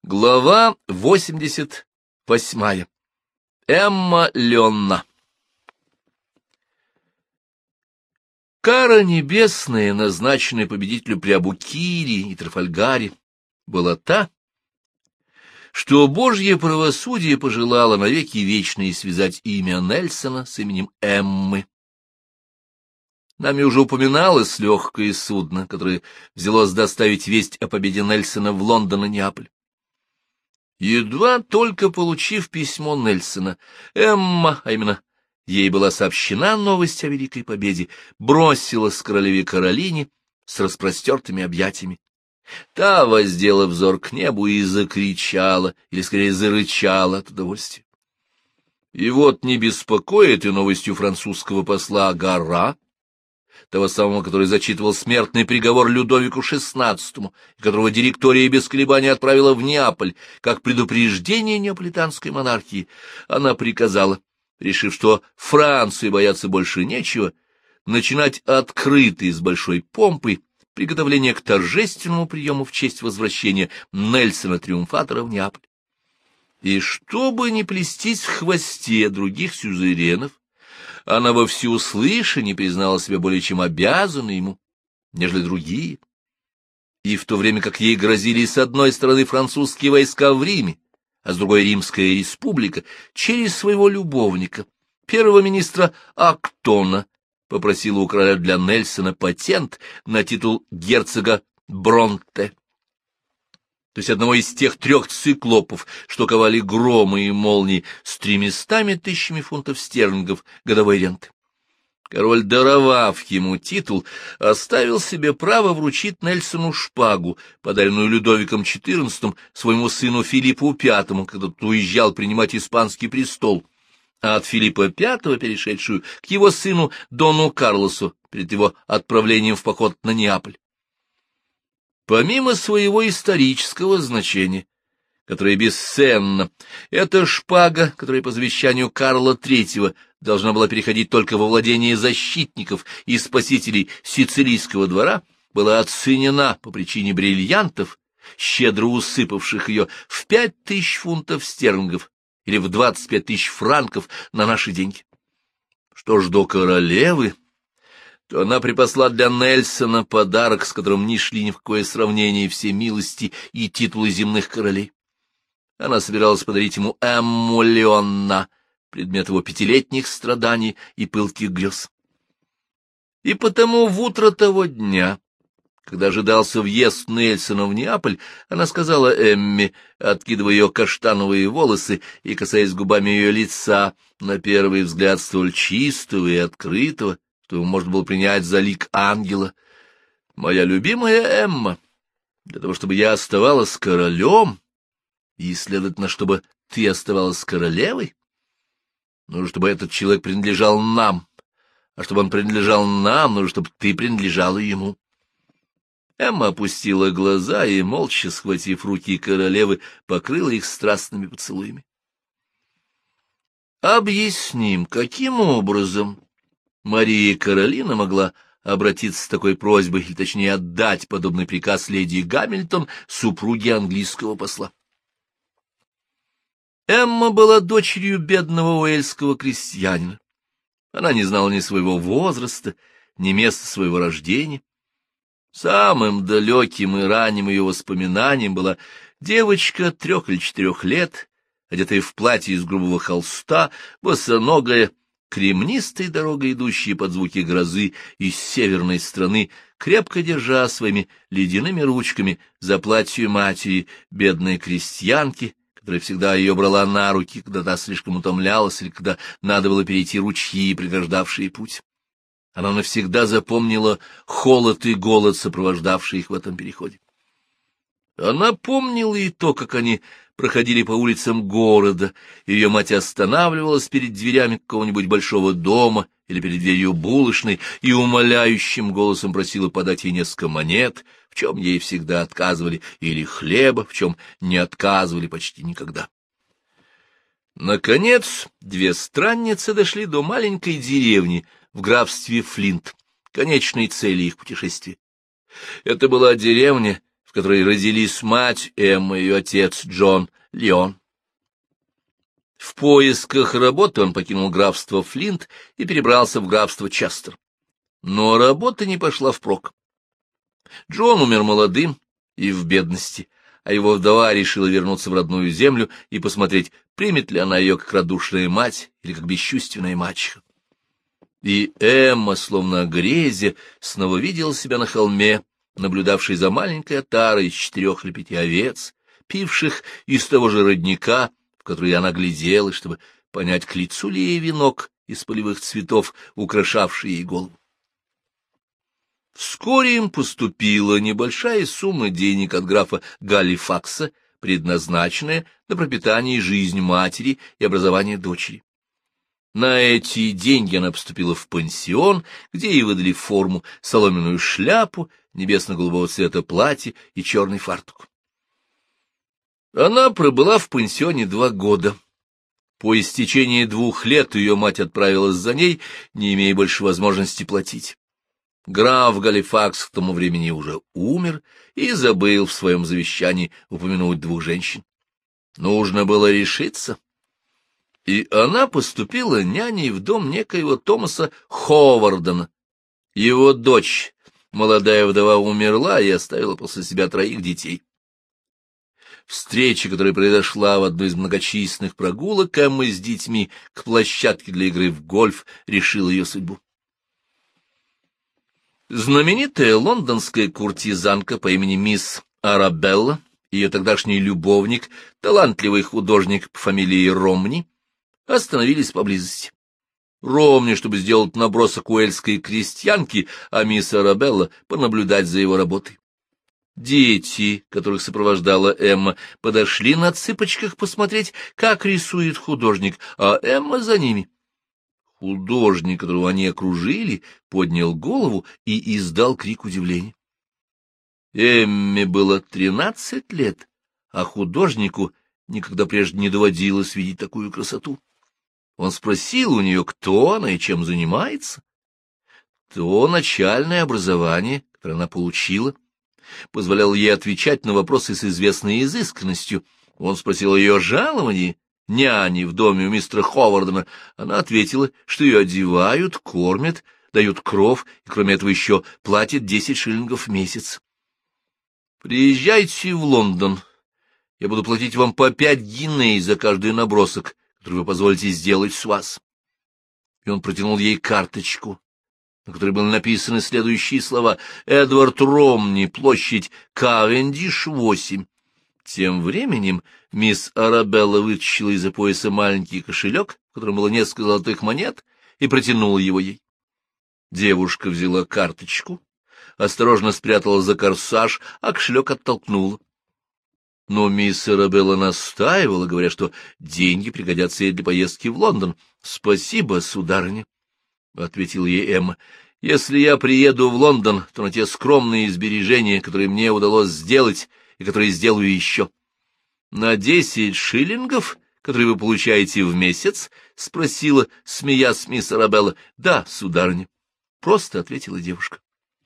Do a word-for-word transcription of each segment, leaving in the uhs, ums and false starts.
Глава восемьдесят восьмая. Эмма Ленна. Кара небесная, назначенная победителю при Абукире и Трафальгаре, была та, что Божье правосудие пожелало навеки вечные связать имя Нельсона с именем Эммы. Нами уже упоминалось легкое судно, которое взялось доставить весть о победе Нельсона в Лондон и Неаполь. Едва только получив письмо Нельсона, Эмма, а именно ей была сообщена новость о великой победе, бросилась к королеве Каролине с распростертыми объятиями. Та воздела взор к небу и закричала, или скорее зарычала от удовольствия. И вот не беспокоит и новостью французского посла Гара, того самого, который зачитывал смертный приговор Людовику шестнадцатому, и которого директория без колебаний отправила в Неаполь, как предупреждение неаполитанской монархии, она приказала, решив, что Франции бояться больше нечего, начинать открыто и с большой помпой приготовление к торжественному приему в честь возвращения Нельсона-триумфатора в Неаполь. И чтобы не плестись в хвосте других сюзеренов, она во всеуслышание признала себя более чем обязанной ему, нежели другие. И в то время как ей грозили с одной стороны французские войска в Риме, а с другой Римская республика, через своего любовника, первого министра Актона, попросила у короля для Нельсона патент на титул герцога Бронте, то есть одного из тех трех циклопов, что ковали громы и молнии с тремястами тысячами фунтов стерлингов годовой ренты. Король, даровав ему титул, оставил себе право вручить Нельсону шпагу, подаренную Людовиком четырнадцатым своему сыну Филиппу пятому, когда тот уезжал принимать испанский престол, а от Филиппа пятого перешедшую к его сыну Дону Карлосу перед его отправлением в поход на Неаполь. Помимо своего исторического значения, которое бесценно, эта шпага, которая по завещанию Карла третьего должна была переходить только во владение защитников и спасителей сицилийского двора, была оценена по причине бриллиантов, щедро усыпавших ее, в пять тысяч фунтов стерлингов или в двадцать пять тысяч франков на наши деньги. Что ж до королевы, то она припасла для Нельсона подарок, с которым не шли ни в какое сравнение все милости и титулы земных королей. Она собиралась подарить ему Эмму Ленна, предмет его пятилетних страданий и пылких грез. И потому в утро того дня, когда ожидался въезд Нельсона в Неаполь, она сказала Эмме, откидывая ее каштановые волосы и касаясь губами ее лица, на первый взгляд столь чистого и открытого, что его можно было принять за лик ангела: «Моя любимая Эмма, для того, чтобы я оставалась королем, и, следовательно, чтобы ты оставалась королевой, нужно, чтобы этот человек принадлежал нам, а чтобы он принадлежал нам, нужно, чтобы ты принадлежала ему». Эмма опустила глаза и, молча схватив руки королевы, покрыла их страстными поцелуями. Объясним, каким образом Мария Каролина могла обратиться с такой просьбой, или точнее отдать подобный приказ леди Гамильтон, супруге английского посла. Эмма была дочерью бедного уэльского крестьянина. Она не знала ни своего возраста, ни места своего рождения. Самым далеким и ранним ее воспоминанием была девочка трех или четырех лет, одетая в платье из грубого холста, босоногая, кремнистой дорогой, идущей под звуки грозы из северной страны, крепко держа своими ледяными ручками за платье матери, бедной крестьянки, которая всегда ее брала на руки, когда та слишком утомлялась или когда надо было перейти ручьи, преграждавшие путь. Она навсегда запомнила холод и голод, сопровождавшие их в этом переходе. Она помнила и то, как они проходили по улицам города, ее мать останавливалась перед дверями какого-нибудь большого дома или перед дверью булочной и умоляющим голосом просила подать ей несколько монет, в чем ей всегда отказывали, или хлеба, в чем не отказывали почти никогда. Наконец, две странницы дошли до маленькой деревни в графстве Флинт, конечной цели их путешествия. Это была деревня, в которой родились мать Эмма и ее отец Джон Леон. В поисках работы он покинул графство Флинт и перебрался в графство Честер. Но работа не пошла впрок. Джон умер молодым и в бедности, а его вдова решила вернуться в родную землю и посмотреть, примет ли она ее как радушная мать или как бесчувственная мачеха. И Эмма, словно грезя, снова видела себя на холме, наблюдавшей за маленькой отарой из четырех или пяти овец, пивших из того же родника, в который она глядела, чтобы понять, к лицу ли ей венок из полевых цветов, украшавший ей голову. Вскоре им поступила небольшая сумма денег от графа Галифакса, предназначенная на пропитание и жизнь матери и образование дочери. На эти деньги она поступила в пансион, где ей выдали форму, соломенную шляпу, небесно-голубого цвета платье и черный фартук. Она пробыла в пансионе два года. По истечении двух лет ее мать отправилась за ней, не имея больше возможности платить. Граф Галифакс к тому времени уже умер и забыл в своем завещании упомянуть двух женщин. Нужно было решиться. И она поступила няней в дом некоего Томаса Ховардена. Его дочь, молодая вдова, умерла и оставила после себя троих детей. Встреча, которая произошла в одной из многочисленных прогулок Эммы с детьми к площадке для игры в гольф, решила ее судьбу. Знаменитая лондонская куртизанка по имени мисс Арабелла, ее тогдашний любовник, талантливый художник по фамилии Ромни, остановились поблизости. Ромни, чтобы сделать набросок уэльской крестьянки, а мисс Арабелла понаблюдать за его работой. Дети, которых сопровождала Эмма, подошли на цыпочках посмотреть, как рисует художник, а Эмма за ними. Художник, которого они окружили, поднял голову и издал крик удивления. Эмме было тринадцать лет, а художнику никогда прежде не доводилось видеть такую красоту. Он спросил у нее, кто она и чем занимается. То начальное образование, которое она получила, позволяло ей отвечать на вопросы с известной изысканностью. Он спросил ее о жаловании няни в доме у мистера Ховардена. Она ответила, что ее одевают, кормят, дают кров, и кроме этого еще платят десять шиллингов в месяц. «Приезжайте в Лондон. Я буду платить вам по пять гиней за каждый набросок, который вы позволите сделать с вас». И он протянул ей карточку, на которой были написаны следующие слова: «Эдвард Ромни, площадь Кавендиш, восемь». Тем временем мисс Арабелла вытащила из-за пояса маленький кошелек, в котором было несколько золотых монет, и протянула его ей. Девушка взяла карточку, осторожно спрятала за корсаж, а кошелек оттолкнула. Но мисс Арабелла настаивала, говоря, что деньги пригодятся ей для поездки в Лондон. — Спасибо, сударыня, — ответила ей Эмма. — Если я приеду в Лондон, то на те скромные сбережения, которые мне удалось сделать, и которые сделаю еще. — На десять шиллингов, которые вы получаете в месяц? — спросила, смеясь, мисс Арабелла. — Да, сударыня, — просто ответила девушка.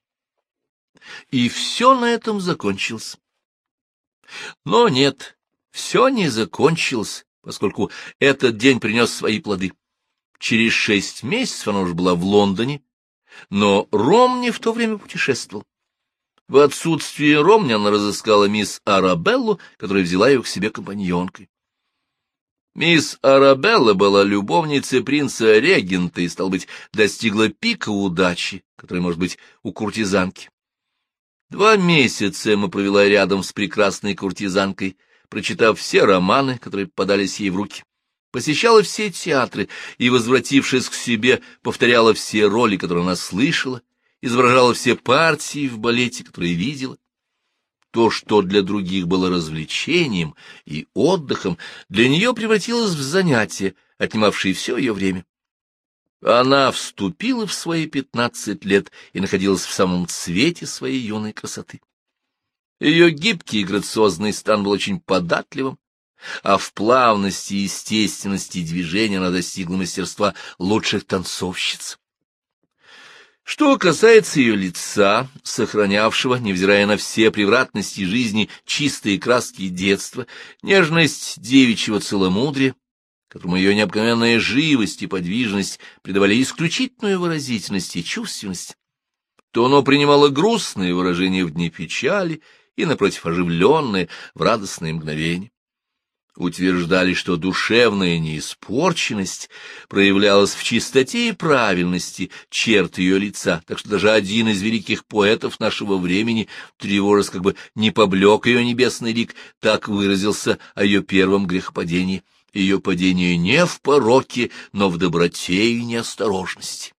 И все на этом закончилось. Но нет, все не закончилось, поскольку этот день принес свои плоды. Через шесть месяцев она уже была в Лондоне, но Ромни в то время путешествовал. В отсутствие Ромни она разыскала мисс Арабеллу, которая взяла ее к себе компаньонкой. Мисс Арабелла была любовницей принца-регента и, стало быть, достигла пика удачи, которая может быть у куртизанки. Два месяца Эмма провела рядом с прекрасной куртизанкой, прочитав все романы, которые попадались ей в руки, посещала все театры и, возвратившись к себе, повторяла все роли, которые она слышала, изображала все партии в балете, которые видела. То, что для других было развлечением и отдыхом, для нее превратилось в занятие, отнимавшее все ее время. Она вступила в свои пятнадцать лет и находилась в самом цвете своей юной красоты. Ее гибкий и грациозный стан был очень податливым, а в плавности и естественности движения она достигла мастерства лучших танцовщиц. Что касается ее лица, сохранявшего, невзирая на все превратности жизни, чистые краски детства, нежность девичьего целомудрия, которому ее необыкновенная живость и подвижность придавали исключительную выразительность и чувственность, то оно принимало грустные выражения в дни печали и, напротив, оживленные в радостные мгновения. Утверждали, что душевная неиспорченность проявлялась в чистоте и правильности черт ее лица, так что даже один из великих поэтов нашего времени, тревожась, как бы не поблек ее небесный лик, так выразился о ее первом грехопадении: ее падение не в пороке, но в доброте и неосторожности.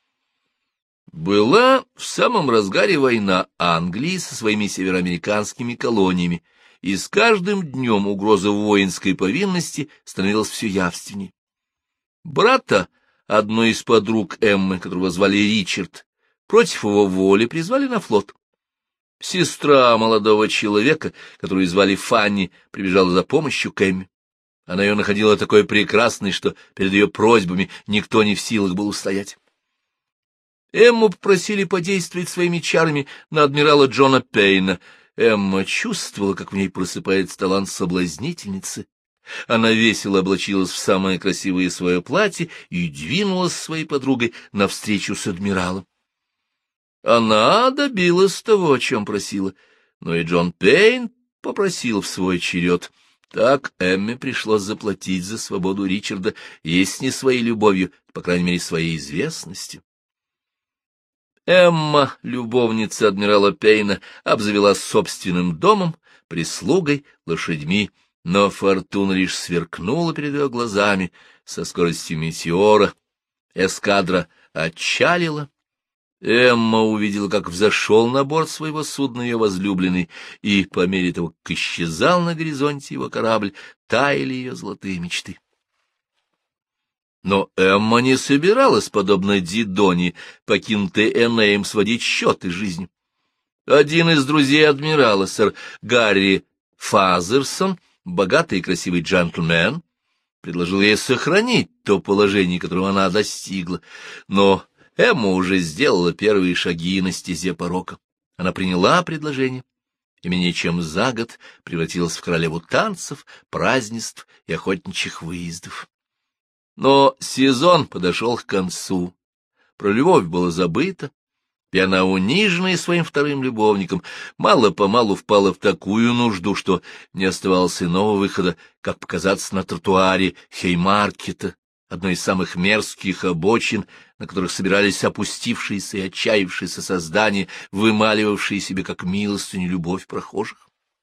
Была в самом разгаре война Англии со своими североамериканскими колониями, и с каждым днем угроза воинской повинности становилась все явственней. Брата одной из подруг Эммы, которого звали Ричард, против его воли призвали на флот. Сестра молодого человека, которую звали Фанни, прибежала за помощью к Эмме. Она ее находила такой прекрасной, что перед ее просьбами никто не в силах был устоять. Эмму попросили подействовать своими чарами на адмирала Джона Пейна. Эмма чувствовала, как в ней просыпается талант соблазнительницы. Она весело облачилась в самое красивое свое платье и двинулась с своей подругой навстречу с адмиралом. Она добилась того, о чем просила, но и Джон Пейн попросил в свой черед. Так Эмме пришлось заплатить за свободу Ричарда, если не своей любовью, по крайней мере, своей известностью. Эмма, любовница адмирала Пейна, обзавелась собственным домом, прислугой, лошадьми, но фортуна лишь сверкнула перед ее глазами со скоростью метеора. Эскадра отчалила. Эмма увидела, как взошел на борт своего судна ее возлюбленный, и по мере того, как исчезал на горизонте его корабль, таяли ее золотые мечты. Но Эмма не собиралась, подобно Дидоне, покинутой Энеем, сводить счеты с жизнью. Один из друзей адмирала, сэр Гарри Фазерсон, богатый и красивый джентльмен, предложил ей сохранить то положение, которого она достигла, но Эмма уже сделала первые шаги на стезе порока. Она приняла предложение и менее чем за год превратилась в королеву танцев, празднеств и охотничьих выездов. Но сезон подошел к концу, про любовь было забыто, и она, униженная своим вторым любовником, мало-помалу впала в такую нужду, что не оставалось иного выхода, как показаться на тротуаре Хеймаркета, одной из самых мерзких обочин, на которых собирались опустившиеся и отчаявшиеся создания, вымаливавшие себе как милостыню любовь прохожих.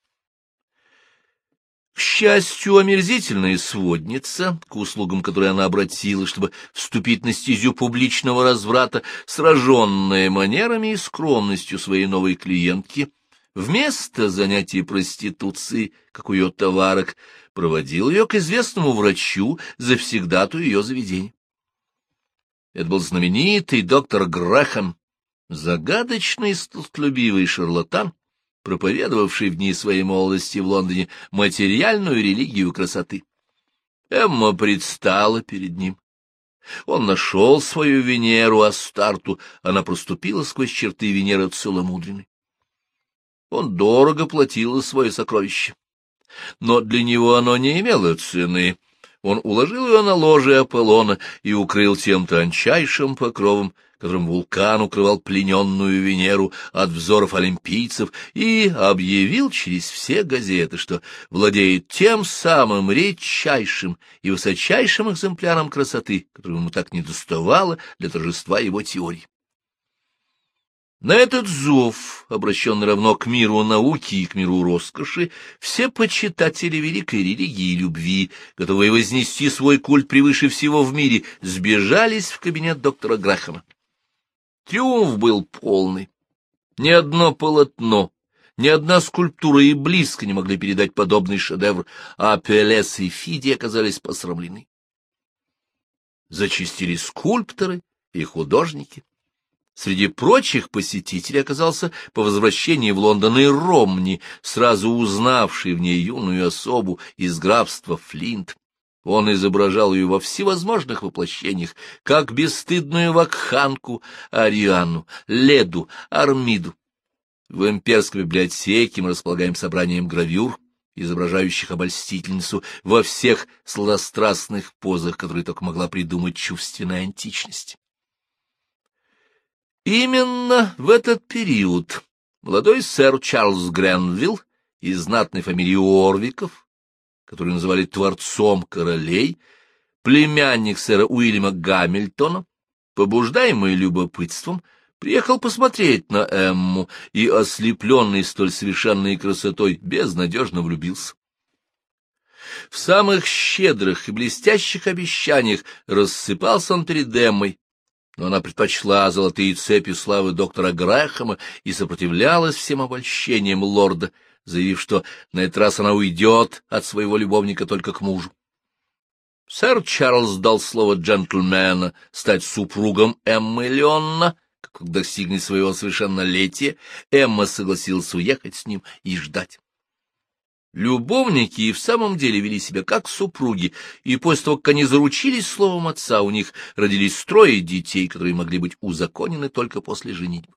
К счастью, омерзительная сводница, к услугам которой она обратилась, чтобы вступить на стезю публичного разврата, сраженная манерами и скромностью своей новой клиентки, вместо занятий проституцией, как у ее товарок, проводил ее к известному врачу, завсегдатую ее заведения. Это был знаменитый доктор Грэхэм, загадочный и сластолюбивый шарлатан, проповедовавший в дни своей молодости в Лондоне материальную религию красоты. Эмма предстала перед ним. Он нашел свою Венеру Астарту, она проступила сквозь черты Венеры целомудренной. Он дорого платил за свое сокровище, но для него оно не имело цены. Он уложил ее на ложе Аполлона и укрыл тем тончайшим покровом, которым вулкан укрывал плененную Венеру от взоров олимпийцев, и объявил через все газеты, что владеет тем самым редчайшим и высочайшим экземпляром красоты, которого ему так недоставало для торжества его теорий. На этот зов, обращенный равно к миру науки и к миру роскоши, все почитатели великой религии и любви, готовые вознести свой культ превыше всего в мире, сбежались в кабинет доктора Грэхэма. Триумф был полный. Ни одно полотно, ни одна скульптура и близко не могли передать подобный шедевр, а Пелес и Фиди оказались посрамлены. Зачастили скульпторы и художники. Среди прочих посетителей оказался по возвращении в Лондон и Ромни, сразу узнавший в ней юную особу из графства Флинт. Он изображал ее во всевозможных воплощениях, как бесстыдную вакханку, Арианну, Леду, Армиду. В имперской библиотеке мы располагаем собранием гравюр, изображающих обольстительницу во всех сладострастных позах, которые только могла придумать чувственная античность. Именно в этот период молодой сэр Чарльз Гренвилл из знатной фамилии Орвиков, который называли творцом королей, племянник сэра Уильяма Гамильтона, побуждаемый любопытством, приехал посмотреть на Эмму и, ослепленный столь совершенной красотой, безнадежно влюбился. В самых щедрых и блестящих обещаниях рассыпался он перед Эммой, но она предпочла золотые цепи славы доктора Грэхэма и сопротивлялась всем обольщениям лорда, заявив, что на этот раз она уйдет от своего любовника только к мужу. Сэр Чарльз дал слово джентльмена стать супругом Эммы Леонна, как достигнет своего совершеннолетия. Эмма согласилась уехать с ним и ждать. Любовники и в самом деле вели себя как супруги, и после того, как они заручились словом отца, у них родились трое детей, которые могли быть узаконены только после женитьбы.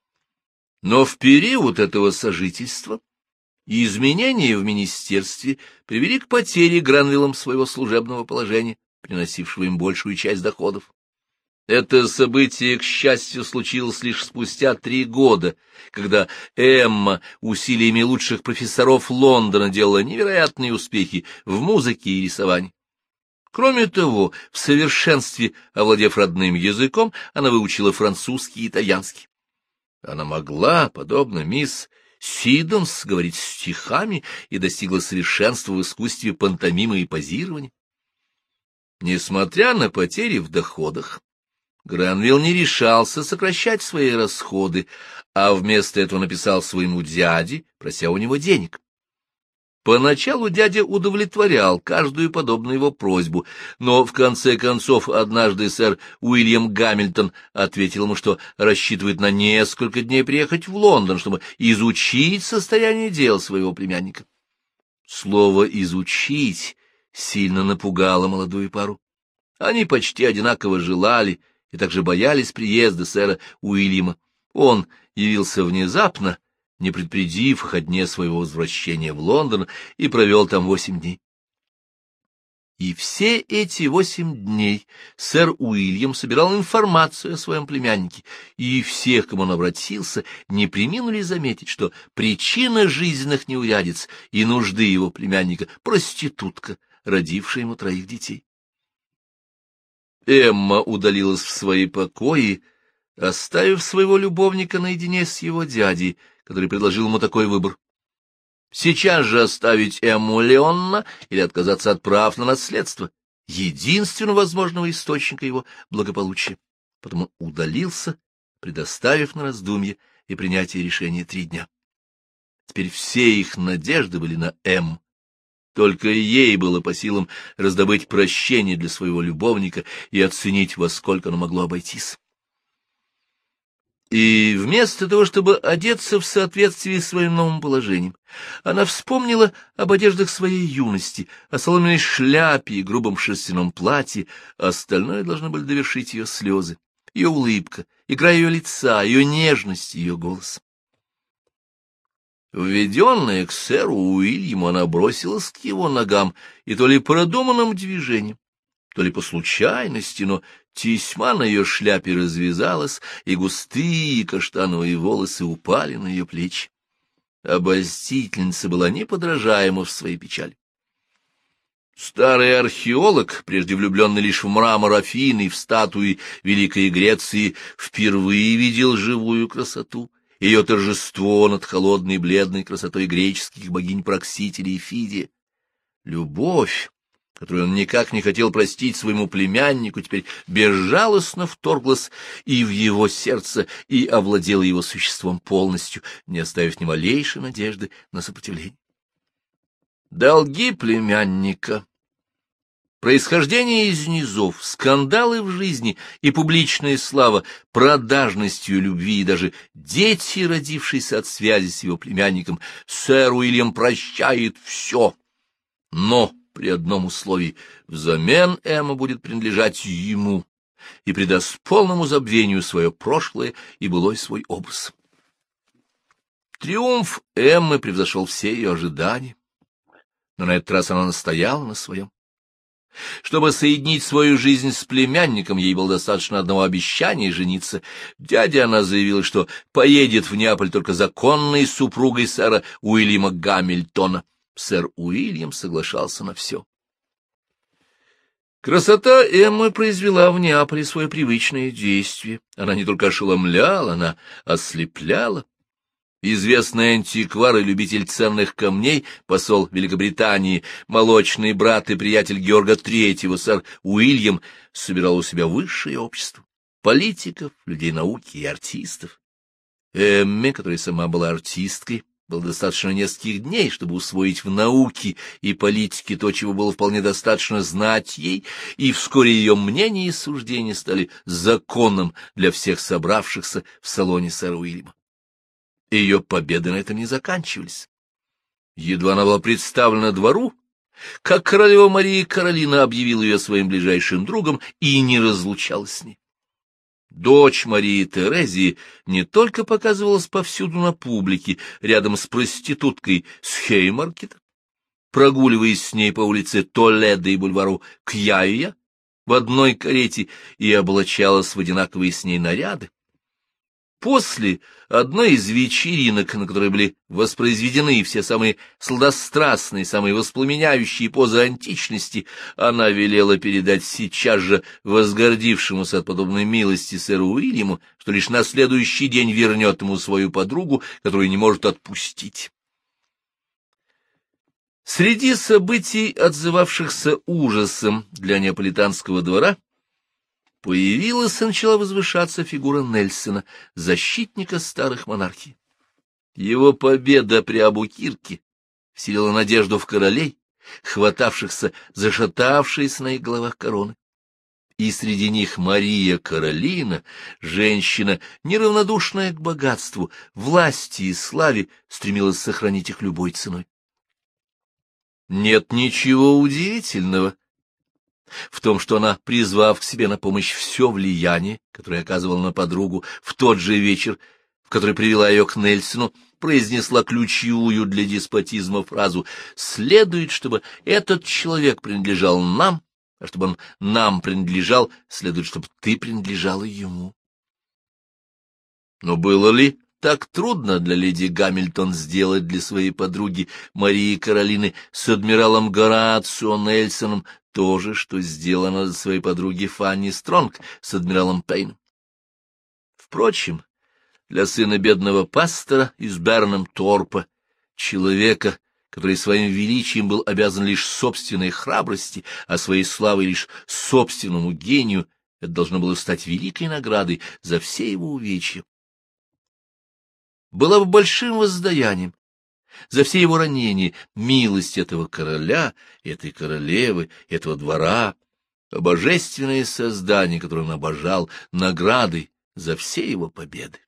Но в период этого сожительства изменения в министерстве привели к потере Гранвиллом своего служебного положения, приносившего им большую часть доходов. Это событие, к счастью, случилось лишь спустя три года, когда Эмма усилиями лучших профессоров Лондона делала невероятные успехи в музыке и рисовании. Кроме того, в совершенстве овладев родным языком, она выучила французский и итальянский. Она могла, подобно мисс Сидонс, говорить стихами и достигла совершенства в искусстве пантомимы и позирования. Несмотря на потери в доходах, Гранвилл не решался сокращать свои расходы, а вместо этого написал своему дяде, прося у него денег. Поначалу дядя удовлетворял каждую подобную его просьбу, но в конце концов однажды сэр Уильям Гамильтон ответил ему, что рассчитывает на несколько дней приехать в Лондон, чтобы изучить состояние дел своего племянника. Слово «изучить» сильно напугало молодую пару. Они почти одинаково желали и также боялись приезда сэра Уильяма. Он явился внезапно, не предупредив их о дне своего возвращения в Лондон, и провел там восемь дней. И все эти восемь дней сэр Уильям собирал информацию о своем племяннике, и всех, к кому он обратился, не преминули заметить, что причина жизненных неурядиц и нужды его племянника — проститутка, родившая ему троих детей. Эмма удалилась в свои покои, оставив своего любовника наедине с его дядей, который предложил ему такой выбор: сейчас же оставить Эмму Леонна или отказаться от прав на наследство, единственного возможного источника его благополучия. Потому удалился, предоставив на раздумье и принятие решения три дня. Теперь все их надежды были на Эмму. Только ей было по силам раздобыть прощение для своего любовника и оценить, во сколько оно могло обойтись. И вместо того, чтобы одеться в соответствии с своим новым положением, она вспомнила об одеждах своей юности, о соломенной шляпе и грубом шерстяном платье, а остальное должно было довершить ее слезы, ее улыбка, игра ее лица, ее нежность, ее голос. Введенная к сэру Уильяму, она бросилась к его ногам, и то ли продуманным движением, то ли по случайности, но тесьма на ее шляпе развязалась, и густые каштановые волосы упали на ее плечи. Обольстительница была неподражаема в своей печали. Старый археолог, прежде влюбленный лишь в мрамор Афины и в статуи Великой Греции, впервые видел живую красоту, ее торжество над холодной бледной красотой греческих богинь Проксителя и Фидия. Любовь, которую он никак не хотел простить своему племяннику, теперь безжалостно вторглась и в его сердце, и овладела его существом полностью, не оставив ни малейшей надежды на сопротивление. Долги племянника, происхождение из низов, скандалы в жизни и публичная слава, продажностью любви и даже дети, родившиеся от связи с его племянником, сэр Уильям прощает все, но при одном условии — взамен Эмма будет принадлежать ему и придаст полному забвению свое прошлое и былой свой образ. Триумф Эммы превзошел все ее ожидания, но на этот раз она настояла на своем. Чтобы соединить свою жизнь с племянником, ей было достаточно одного обещания жениться. Дяде она заявила, что поедет в Неаполь только законной супругой сэра Уильяма Гамильтона. Сэр Уильям соглашался на все. Красота Эммы произвела в Неаполе свое привычное действие. Она не только ошеломляла, она ослепляла. Известный антиквар и любитель ценных камней, посол Великобритании, молочный брат и приятель Георга Третьего, сэр Уильям, собирал у себя высшее общество — политиков, людей науки и артистов. Эмме, которая сама была артисткой, было достаточно нескольких дней, чтобы усвоить в науке и политике то, чего было вполне достаточно знать ей, и вскоре ее мнения и суждения стали законом для всех собравшихся в салоне сэра Уильяма. Ее победы на этом не заканчивались. Едва она была представлена двору, как королева Мария Каролина объявила ее своим ближайшим другом и не разлучалась с ней. Дочь Марии Терезии не только показывалась повсюду на публике, рядом с проституткой с Хеймаркета, прогуливаясь с ней по улице Толедо и бульвару Кьяюя в одной карете, и облачалась в одинаковые с ней наряды. После одной из вечеринок, на которой были воспроизведены все самые сладострастные, самые воспламеняющие позы античности, она велела передать сейчас же возгордившемуся от подобной милости сэру Уильяму, что лишь на следующий день вернет ему свою подругу, которую не может отпустить. Среди событий, отзывавшихся ужасом для неаполитанского двора, появилась и начала возвышаться фигура Нельсона, защитника старых монархий. Его победа при Абукирке вселила надежду в королей, хватавшихся за шатавшиеся на их головах короны. И среди них Мария Каролина, женщина, неравнодушная к богатству, власти и славе, стремилась сохранить их любой ценой. Нет ничего удивительного в том, что она, призвав к себе на помощь все влияние, которое оказывала на подругу, в тот же вечер, в который привела ее к Нельсону, произнесла ключевую для деспотизма фразу: «Следует, чтобы этот человек принадлежал нам, а чтобы он нам принадлежал, следует, чтобы ты принадлежала ему». Но было ли так трудно для леди Гамильтон сделать для своей подруги Марии Каролины с адмиралом Горацио Нельсоном то же, что сделано для своей подруги Фанни Стронг с адмиралом Пейном? Впрочем, для сына бедного пастора из Бернам-Торпа, человека, который своим величием был обязан лишь собственной храбрости, а своей славой лишь собственному гению, это должно было стать великой наградой за все его увечья. Была бы большим воздаянием за все его ранения милость этого короля, этой королевы, этого двора, божественное создание, которое он обожал, наградой за все его победы.